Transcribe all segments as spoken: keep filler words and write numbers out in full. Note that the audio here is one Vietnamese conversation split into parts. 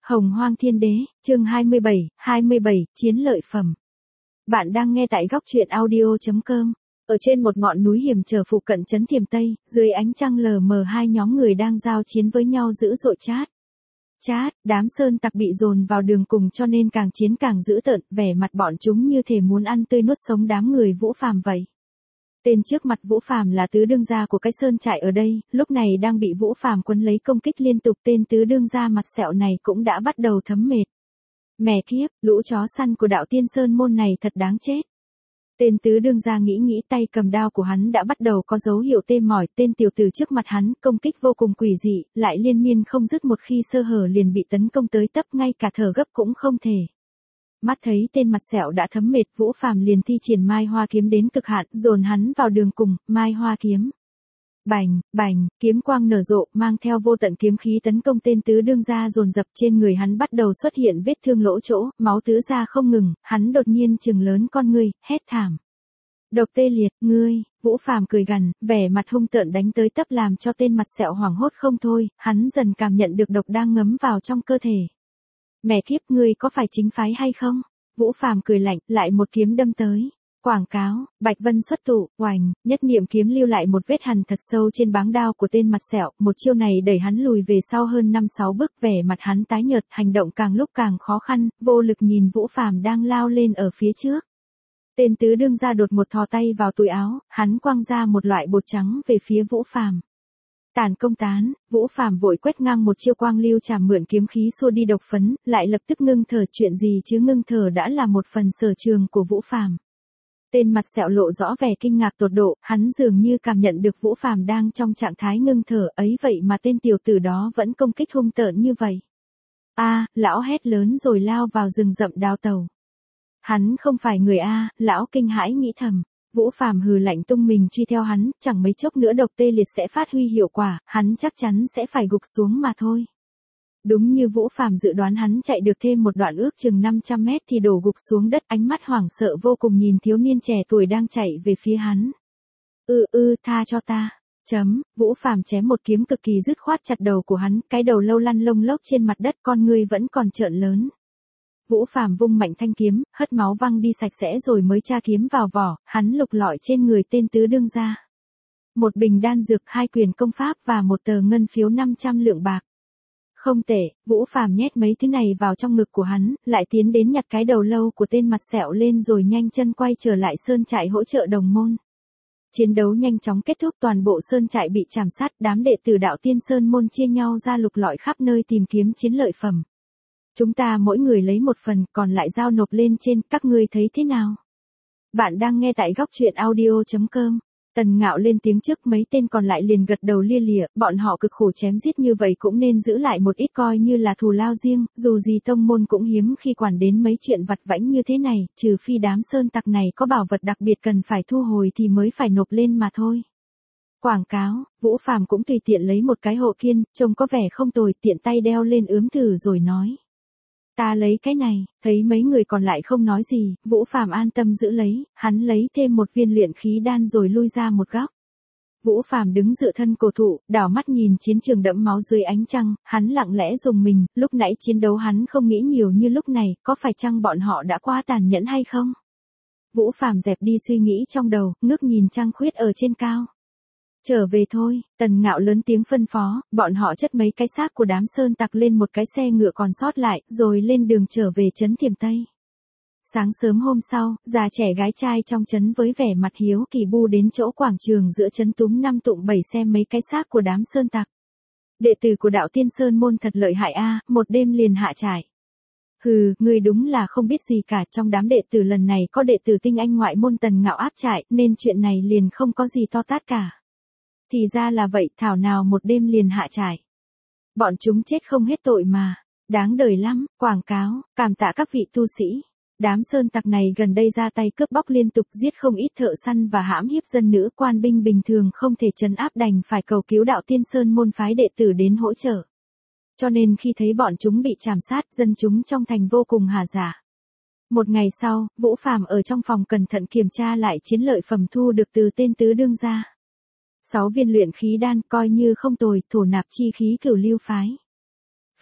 Hồng Hoang Thiên Đế, chương hai mươi bảy, hai mươi bảy, chiến lợi phẩm. Bạn đang nghe tại góc truyện audio chấm com. Ở trên một ngọn núi hiểm trở phụ cận trấn Thiềm Tây, dưới ánh trăng lờ mờ hai nhóm người đang giao chiến với nhau dữ dội chát. Chát, đám sơn tặc bị dồn vào đường cùng cho nên càng chiến càng dữ tợn, vẻ mặt bọn chúng như thể muốn ăn tươi nuốt sống đám người Vũ Phàm vậy. Tên trước mặt Vũ Phàm là tứ đương gia của cái sơn trại ở đây, lúc này đang bị Vũ Phàm quấn lấy công kích liên tục, tên tứ đương gia mặt sẹo này cũng đã bắt đầu thấm mệt. Mẹ kiếp, lũ chó săn của đạo tiên sơn môn này thật đáng chết. Tên tứ đương gia nghĩ nghĩ, tay cầm đao của hắn đã bắt đầu có dấu hiệu tê mỏi, tên tiểu tử trước mặt hắn công kích vô cùng quỷ dị, lại liên miên không dứt, một khi sơ hở liền bị tấn công tới tấp, ngay cả thở gấp cũng không thể. Mắt thấy tên mặt sẹo đã thấm mệt, Vũ Phàm liền thi triển Mai Hoa kiếm đến cực hạn, dồn hắn vào đường cùng. Mai Hoa kiếm. Bành, bành, kiếm quang nở rộ, mang theo vô tận kiếm khí tấn công tên tứ đương gia dồn dập, trên người hắn bắt đầu xuất hiện vết thương lỗ chỗ, máu tứ ra không ngừng, hắn đột nhiên trừng lớn con ngươi, hét thảm. Độc tê liệt, ngươi, Vũ Phàm cười gằn, vẻ mặt hung tợn đánh tới tấp làm cho tên mặt sẹo hoảng hốt không thôi, hắn dần cảm nhận được độc đang ngấm vào trong cơ thể. Mẹ kiếp, ngươi có phải chính phái hay không? Vũ Phàm cười lạnh, lại một kiếm đâm tới. Quảng cáo, Bạch Vân xuất thủ, oành, nhất niệm kiếm lưu lại một vết hằn thật sâu trên báng đao của tên mặt sẹo, một chiêu này đẩy hắn lùi về sau hơn năm sáu bước, vẻ mặt hắn tái nhợt, hành động càng lúc càng khó khăn, vô lực nhìn Vũ Phàm đang lao lên ở phía trước. Tên tứ đương gia đột một thò tay vào túi áo, hắn quăng ra một loại bột trắng về phía Vũ Phàm. Tàn công tán, Vũ Phàm vội quét ngang một chiêu quang lưu chảm, mượn kiếm khí xua đi độc phấn, lại lập tức ngưng thở, chuyện gì chứ, ngưng thở đã là một phần sở trường của Vũ Phàm. Tên mặt sẹo lộ rõ vẻ kinh ngạc tột độ, hắn dường như cảm nhận được Vũ Phàm đang trong trạng thái ngưng thở, ấy vậy mà tên tiểu tử đó vẫn công kích hung tợn như vậy. A, lão hét lớn rồi lao vào rừng rậm đào tàu. Hắn không phải người A, lão kinh hãi nghĩ thầm. Vũ Phàm hừ lạnh tung mình truy theo hắn, chẳng mấy chốc nữa độc tê liệt sẽ phát huy hiệu quả, hắn chắc chắn sẽ phải gục xuống mà thôi. Đúng như Vũ Phàm dự đoán, hắn chạy được thêm một đoạn ước chừng năm trăm mét thì đổ gục xuống đất, ánh mắt hoảng sợ vô cùng nhìn thiếu niên trẻ tuổi đang chạy về phía hắn. Ư ư, tha cho ta. Chấm, Vũ Phàm chém một kiếm cực kỳ dứt khoát chặt đầu của hắn, cái đầu lâu lăn lông lốc trên mặt đất, con ngươi vẫn còn trợn lớn. Vũ Phàm vung mạnh thanh kiếm, hất máu văng đi sạch sẽ rồi mới tra kiếm vào vỏ, hắn lục lọi trên người tên tứ đương gia. Một bình đan dược, hai quyền công pháp và một tờ ngân phiếu năm trăm lượng bạc. Không tệ, Vũ Phàm nhét mấy thứ này vào trong ngực của hắn, lại tiến đến nhặt cái đầu lâu của tên mặt sẹo lên rồi nhanh chân quay trở lại sơn trại hỗ trợ đồng môn. Chiến đấu nhanh chóng kết thúc, toàn bộ sơn trại bị trảm sát, đám đệ tử đạo tiên sơn môn chia nhau ra lục lọi khắp nơi tìm kiếm chiến lợi phẩm. Chúng ta mỗi người lấy một phần, còn lại giao nộp lên trên, các ngươi thấy thế nào? Bạn đang nghe tại góc truyện audio chấm com. Tần Ngạo lên tiếng trước, mấy tên còn lại liền gật đầu lia lịa, bọn họ cực khổ chém giết như vậy cũng nên giữ lại một ít coi như là thù lao riêng, dù gì tông môn cũng hiếm khi quản đến mấy chuyện vặt vãnh như thế này, trừ phi đám sơn tặc này có bảo vật đặc biệt cần phải thu hồi thì mới phải nộp lên mà thôi. Quảng cáo, Vũ Phàm cũng tùy tiện lấy một cái hộ kiên, trông có vẻ không tồi, tiện tay đeo lên ướm thử rồi nói. Ta lấy cái này, thấy mấy người còn lại không nói gì, Vũ Phàm an tâm giữ lấy, hắn lấy thêm một viên luyện khí đan rồi lui ra một góc. Vũ Phàm đứng dựa thân cổ thụ, đảo mắt nhìn chiến trường đẫm máu dưới ánh trăng, hắn lặng lẽ dùng mình, lúc nãy chiến đấu hắn không nghĩ nhiều như lúc này, có phải chăng bọn họ đã quá tàn nhẫn hay không? Vũ Phàm dẹp đi suy nghĩ trong đầu, ngước nhìn trăng khuyết ở trên cao. Trở về thôi, Tần Ngạo lớn tiếng phân phó, bọn họ chất mấy cái xác của đám sơn tặc lên một cái xe ngựa còn sót lại, rồi lên đường trở về trấn Thiềm Tây. Sáng sớm hôm sau, già trẻ gái trai trong trấn với vẻ mặt hiếu kỳ bu đến chỗ quảng trường giữa trấn túm năm tụng bảy xem mấy cái xác của đám sơn tặc. Đệ tử của đạo tiên sơn môn thật lợi hại a, một đêm liền hạ trại. Hừ, ngươi đúng là không biết gì cả, trong đám đệ tử lần này có đệ tử tinh anh ngoại môn Tần Ngạo áp trại, nên chuyện này liền không có gì to tát cả. Thì ra là vậy, thảo nào một đêm liền hạ trại. Bọn chúng chết không hết tội mà, đáng đời lắm. Quảng cáo, cảm tạ các vị tu sĩ. Đám sơn tặc này gần đây ra tay cướp bóc liên tục, giết không ít thợ săn và hãm hiếp dân nữ, quan binh bình thường không thể trấn áp đành phải cầu cứu đạo tiên sơn môn phái đệ tử đến hỗ trợ. Cho nên khi thấy bọn chúng bị trảm sát, dân chúng trong thành vô cùng hà dạ. Một ngày sau, Vũ Phàm ở trong phòng cẩn thận kiểm tra lại chiến lợi phẩm thu được từ tên tứ đương gia. Sáu viên luyện khí đan coi như không tồi, thổ nạp chi khí cửu lưu phái.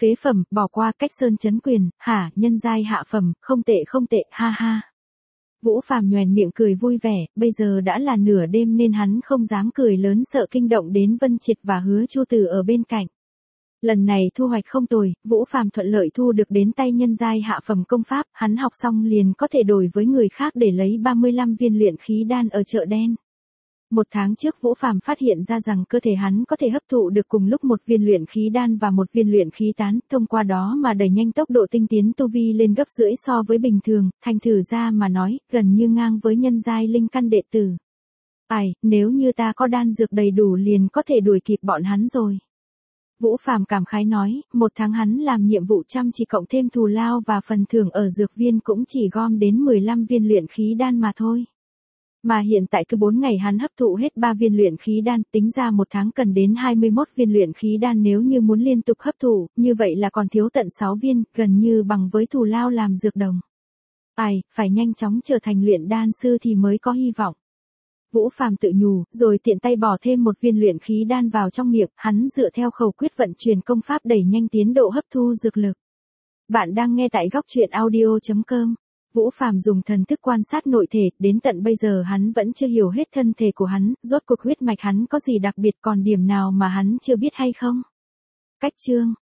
Phế phẩm, bỏ qua, cách sơn chấn quyền, hả, nhân giai hạ phẩm, không tệ không tệ, ha ha. Vũ Phàm nhoẻn miệng cười vui vẻ, bây giờ đã là nửa đêm nên hắn không dám cười lớn sợ kinh động đến Vân Triệt và Hứa Chu Từ ở bên cạnh. Lần này thu hoạch không tồi, Vũ Phàm thuận lợi thu được đến tay nhân giai hạ phẩm công pháp, hắn học xong liền có thể đổi với người khác để lấy ba mươi lăm viên luyện khí đan ở chợ đen. Một tháng trước Vũ Phàm phát hiện ra rằng cơ thể hắn có thể hấp thụ được cùng lúc một viên luyện khí đan và một viên luyện khí tán, thông qua đó mà đẩy nhanh tốc độ tinh tiến tu vi lên gấp rưỡi so với bình thường, thành thử ra mà nói, gần như ngang với nhân giai linh căn đệ tử. Ai, nếu như ta có đan dược đầy đủ liền có thể đuổi kịp bọn hắn rồi. Vũ Phàm cảm khái nói, một tháng hắn làm nhiệm vụ chăm chỉ cộng thêm thù lao và phần thưởng ở dược viên cũng chỉ gom đến mười lăm viên luyện khí đan mà thôi. Mà hiện tại cứ bốn ngày hắn hấp thụ hết ba viên luyện khí đan, tính ra một tháng cần đến hai mươi mốt viên luyện khí đan nếu như muốn liên tục hấp thụ, như vậy là còn thiếu tận sáu viên, gần như bằng với thù lao làm dược đồng. Ai, phải nhanh chóng trở thành luyện đan sư thì mới có hy vọng. Vũ Phàm tự nhủ, rồi tiện tay bỏ thêm một viên luyện khí đan vào trong miệng, hắn dựa theo khẩu quyết vận chuyển công pháp đẩy nhanh tiến độ hấp thu dược lực. Bạn đang nghe tại góc truyện audio chấm com. Vũ Phàm dùng thần thức quan sát nội thể, đến tận bây giờ hắn vẫn chưa hiểu hết thân thể của hắn, rốt cuộc huyết mạch hắn có gì đặc biệt, còn điểm nào mà hắn chưa biết hay không? Cách chương